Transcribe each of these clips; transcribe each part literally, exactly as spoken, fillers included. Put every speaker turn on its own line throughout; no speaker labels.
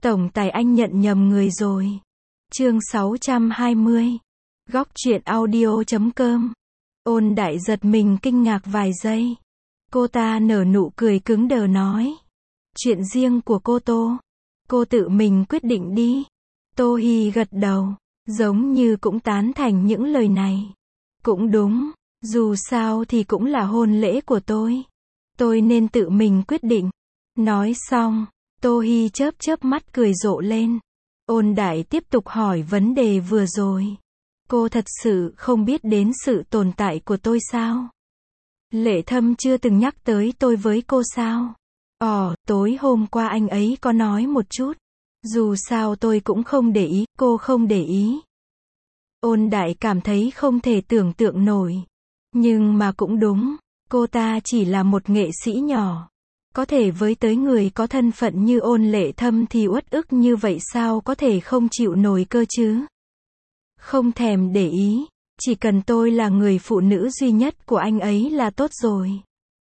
Tổng tài anh nhận nhầm người rồi. Chương sáu trăm hai mươi. Góc truyện audio chấm com. Ôn Đại giật mình kinh ngạc vài giây. Cô ta nở nụ cười cứng đờ nói. Chuyện riêng của cô Tô. Cô tự mình quyết định đi. Tô Hi gật đầu, giống như cũng tán thành những lời này. Cũng đúng, dù sao thì cũng là hôn lễ của tôi. Tôi nên tự mình quyết định. Nói xong, Tô Hi chớp chớp mắt cười rộ lên. Ôn Đại tiếp tục hỏi vấn đề vừa rồi. Cô thật sự không biết đến sự tồn tại của tôi sao? Lệ Thâm chưa từng nhắc tới tôi với cô sao? Ồ, tối hôm qua anh ấy có nói một chút. Dù sao tôi cũng không để ý, cô không để ý. Ôn Đại cảm thấy không thể tưởng tượng nổi. Nhưng mà cũng đúng, cô ta chỉ là một nghệ sĩ nhỏ. Có thể với tới người có thân phận như Ôn Lệ Thâm thì uất ức như vậy sao có thể không chịu nổi cơ chứ? Không thèm để ý, chỉ cần tôi là người phụ nữ duy nhất của anh ấy là tốt rồi.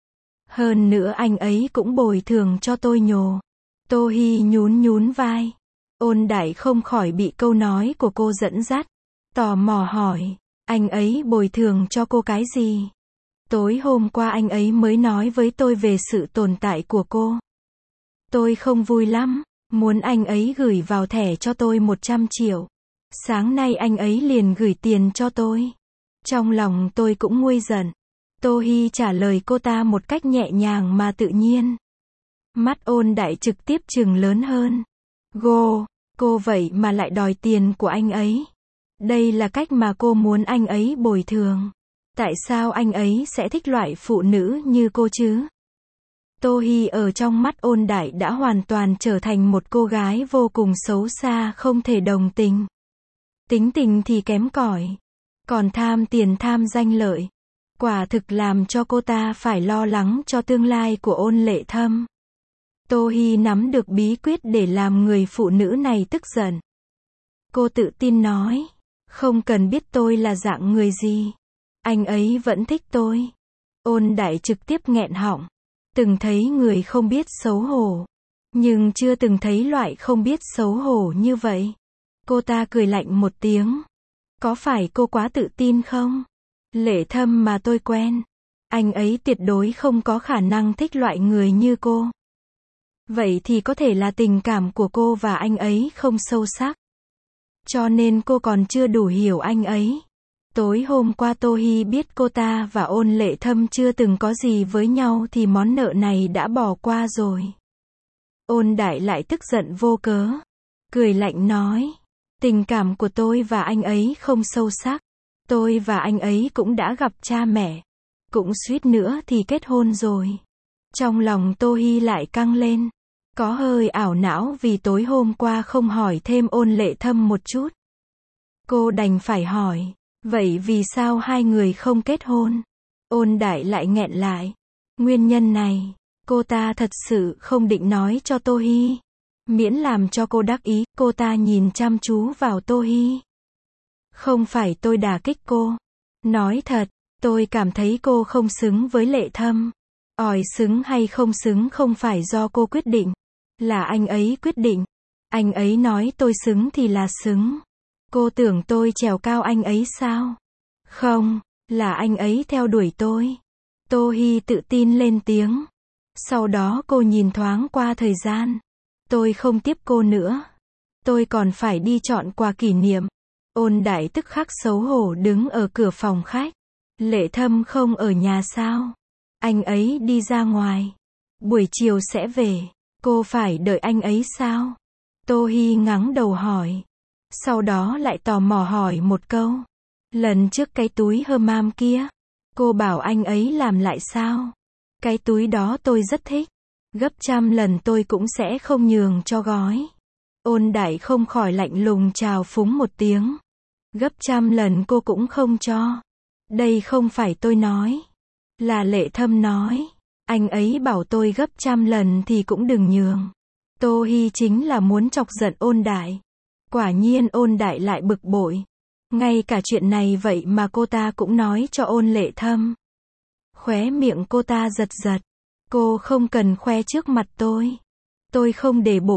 Hơn nữa anh ấy cũng bồi thường cho tôi nhồ. Tô Hi nhún nhún vai. Ôn Đại không khỏi bị câu nói của cô dẫn dắt. Tò mò hỏi, anh ấy bồi thường cho cô cái gì? Tối hôm qua anh ấy mới nói với tôi về sự tồn tại của cô. Tôi không vui lắm, muốn anh ấy gửi vào thẻ cho tôi một trăm triệu. Sáng nay anh ấy liền gửi tiền cho tôi. Trong lòng tôi cũng nguôi giận. Tô Hi trả lời cô ta một cách nhẹ nhàng mà tự nhiên. Mắt Ôn Đại trực tiếp trừng lớn hơn. Gô, cô vậy mà lại đòi tiền của anh ấy. Đây là cách mà cô muốn anh ấy bồi thường. Tại sao anh ấy sẽ thích loại phụ nữ như cô chứ? Tô Hi ở trong mắt Ôn Đại đã hoàn toàn trở thành một cô gái vô cùng xấu xa không thể đồng tình. Tính tình thì kém cỏi, còn tham tiền tham danh lợi. Quả thực làm cho cô ta phải lo lắng cho tương lai của Ôn Lệ Thâm. Tô Hi nắm được bí quyết để làm người phụ nữ này tức giận. Cô tự tin nói, không cần biết tôi là dạng người gì. Anh ấy vẫn thích tôi. Ôn Đại trực tiếp nghẹn họng. Từng thấy người không biết xấu hổ. Nhưng chưa từng thấy loại không biết xấu hổ như vậy. Cô ta cười lạnh một tiếng. Có phải cô quá tự tin không? Lệ Thâm mà tôi quen. Anh ấy tuyệt đối không có khả năng thích loại người như cô. Vậy thì có thể là tình cảm của cô và anh ấy không sâu sắc. Cho nên cô còn chưa đủ hiểu anh ấy. Tối hôm qua Tô Hi biết cô ta và Ôn Lệ Thâm chưa từng có gì với nhau thì món nợ này đã bỏ qua rồi. Ôn Đại lại tức giận vô cớ. Cười lạnh nói. Tình cảm của tôi và anh ấy không sâu sắc. Tôi và anh ấy cũng đã gặp cha mẹ. Cũng suýt nữa thì kết hôn rồi. Trong lòng Tô Hi lại căng lên. Có hơi ảo não vì tối hôm qua không hỏi thêm Ôn Lệ Thâm một chút. Cô đành phải hỏi. Vậy vì sao hai người không kết hôn? Ôn Đại lại nghẹn lại. Nguyên nhân này, cô ta thật sự không định nói cho Tô Hi. Miễn làm cho cô đắc ý, cô ta nhìn chăm chú vào Tô Hi. Không phải tôi đả kích cô. Nói thật, tôi cảm thấy cô không xứng với Lệ Thâm. Ỏi xứng hay không xứng không phải do cô quyết định. Là anh ấy quyết định. Anh ấy nói tôi xứng thì là xứng. Cô tưởng tôi trèo cao anh ấy sao? Không, là anh ấy theo đuổi tôi. Tô Hi tự tin lên tiếng. Sau đó cô nhìn thoáng qua thời gian. Tôi không tiếp cô nữa. Tôi còn phải đi chọn quà kỷ niệm. Ôn Đại tức khắc xấu hổ đứng ở cửa phòng khách. Lệ Thâm không ở nhà sao? Anh ấy đi ra ngoài. Buổi chiều sẽ về. Cô phải đợi anh ấy sao? Tô Hi ngắng đầu hỏi. Sau đó lại tò mò hỏi một câu. Lần trước cái túi Herman kia, cô bảo anh ấy làm lại sao? Cái túi đó tôi rất thích. Gấp trăm lần tôi cũng sẽ không nhường cho gói. Ôn Đại không khỏi lạnh lùng chào phúng một tiếng. Gấp trăm lần cô cũng không cho. Đây không phải tôi nói. Là Lệ Thâm nói. Anh ấy bảo tôi gấp trăm lần thì cũng đừng nhường. Tô Hi chính là muốn chọc giận Ôn Đại. Quả nhiên Ôn Đại lại bực bội. Ngay cả chuyện này vậy mà cô ta cũng nói cho Ôn Lệ Thâm. Khóe miệng cô ta giật giật. Cô không cần khoe trước mặt tôi. Tôi không để bụng.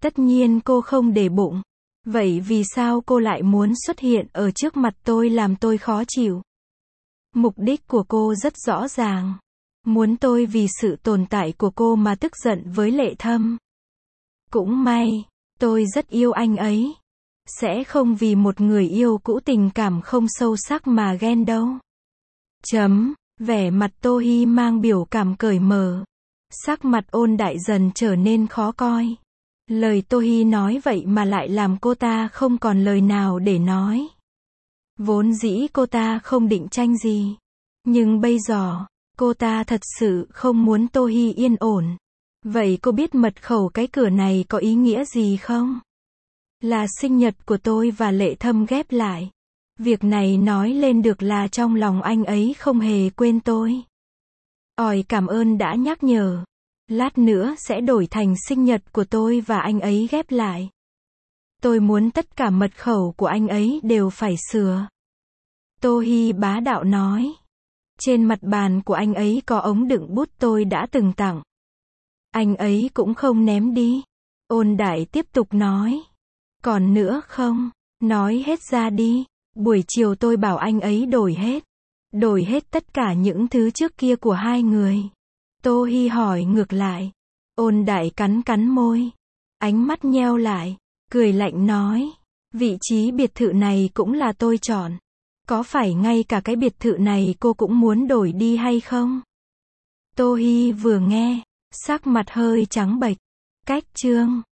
Tất nhiên cô không để bụng. Vậy vì sao cô lại muốn xuất hiện ở trước mặt tôi làm tôi khó chịu? Mục đích của cô rất rõ ràng. Muốn tôi vì sự tồn tại của cô mà tức giận với Lệ Thâm. Cũng may, tôi rất yêu anh ấy. Sẽ không vì một người yêu cũ tình cảm không sâu sắc mà ghen đâu. Chấm, vẻ mặt Tô Hi mang biểu cảm cởi mở. Sắc mặt Ôn Đại dần trở nên khó coi. Lời Tô Hi nói vậy mà lại làm cô ta không còn lời nào để nói. Vốn dĩ cô ta không định tranh gì. Nhưng bây giờ, cô ta thật sự không muốn Tô Hi yên ổn. Vậy cô biết mật khẩu cái cửa này có ý nghĩa gì không? Là sinh nhật của tôi và Lệ Thâm ghép lại. Việc này nói lên được là trong lòng anh ấy không hề quên tôi. Ỏi cảm ơn đã nhắc nhở. Lát nữa sẽ đổi thành sinh nhật của tôi và anh ấy ghép lại. Tôi muốn tất cả mật khẩu của anh ấy đều phải sửa. Tô Hi bá đạo nói. Trên mặt bàn của anh ấy có ống đựng bút tôi đã từng tặng. Anh ấy cũng không ném đi. Ôn Đại tiếp tục nói. Còn nữa không? Nói hết ra đi. Buổi chiều tôi bảo anh ấy đổi hết. Đổi hết tất cả những thứ trước kia của hai người. Tô Hi hỏi ngược lại. Ôn Đại cắn cắn môi. Ánh mắt nheo lại. Cười lạnh nói. Vị trí biệt thự này cũng là tôi chọn. Có phải ngay cả cái biệt thự này cô cũng muốn đổi đi hay không? Tô Hi vừa nghe, sắc mặt hơi trắng bệch. Cách chương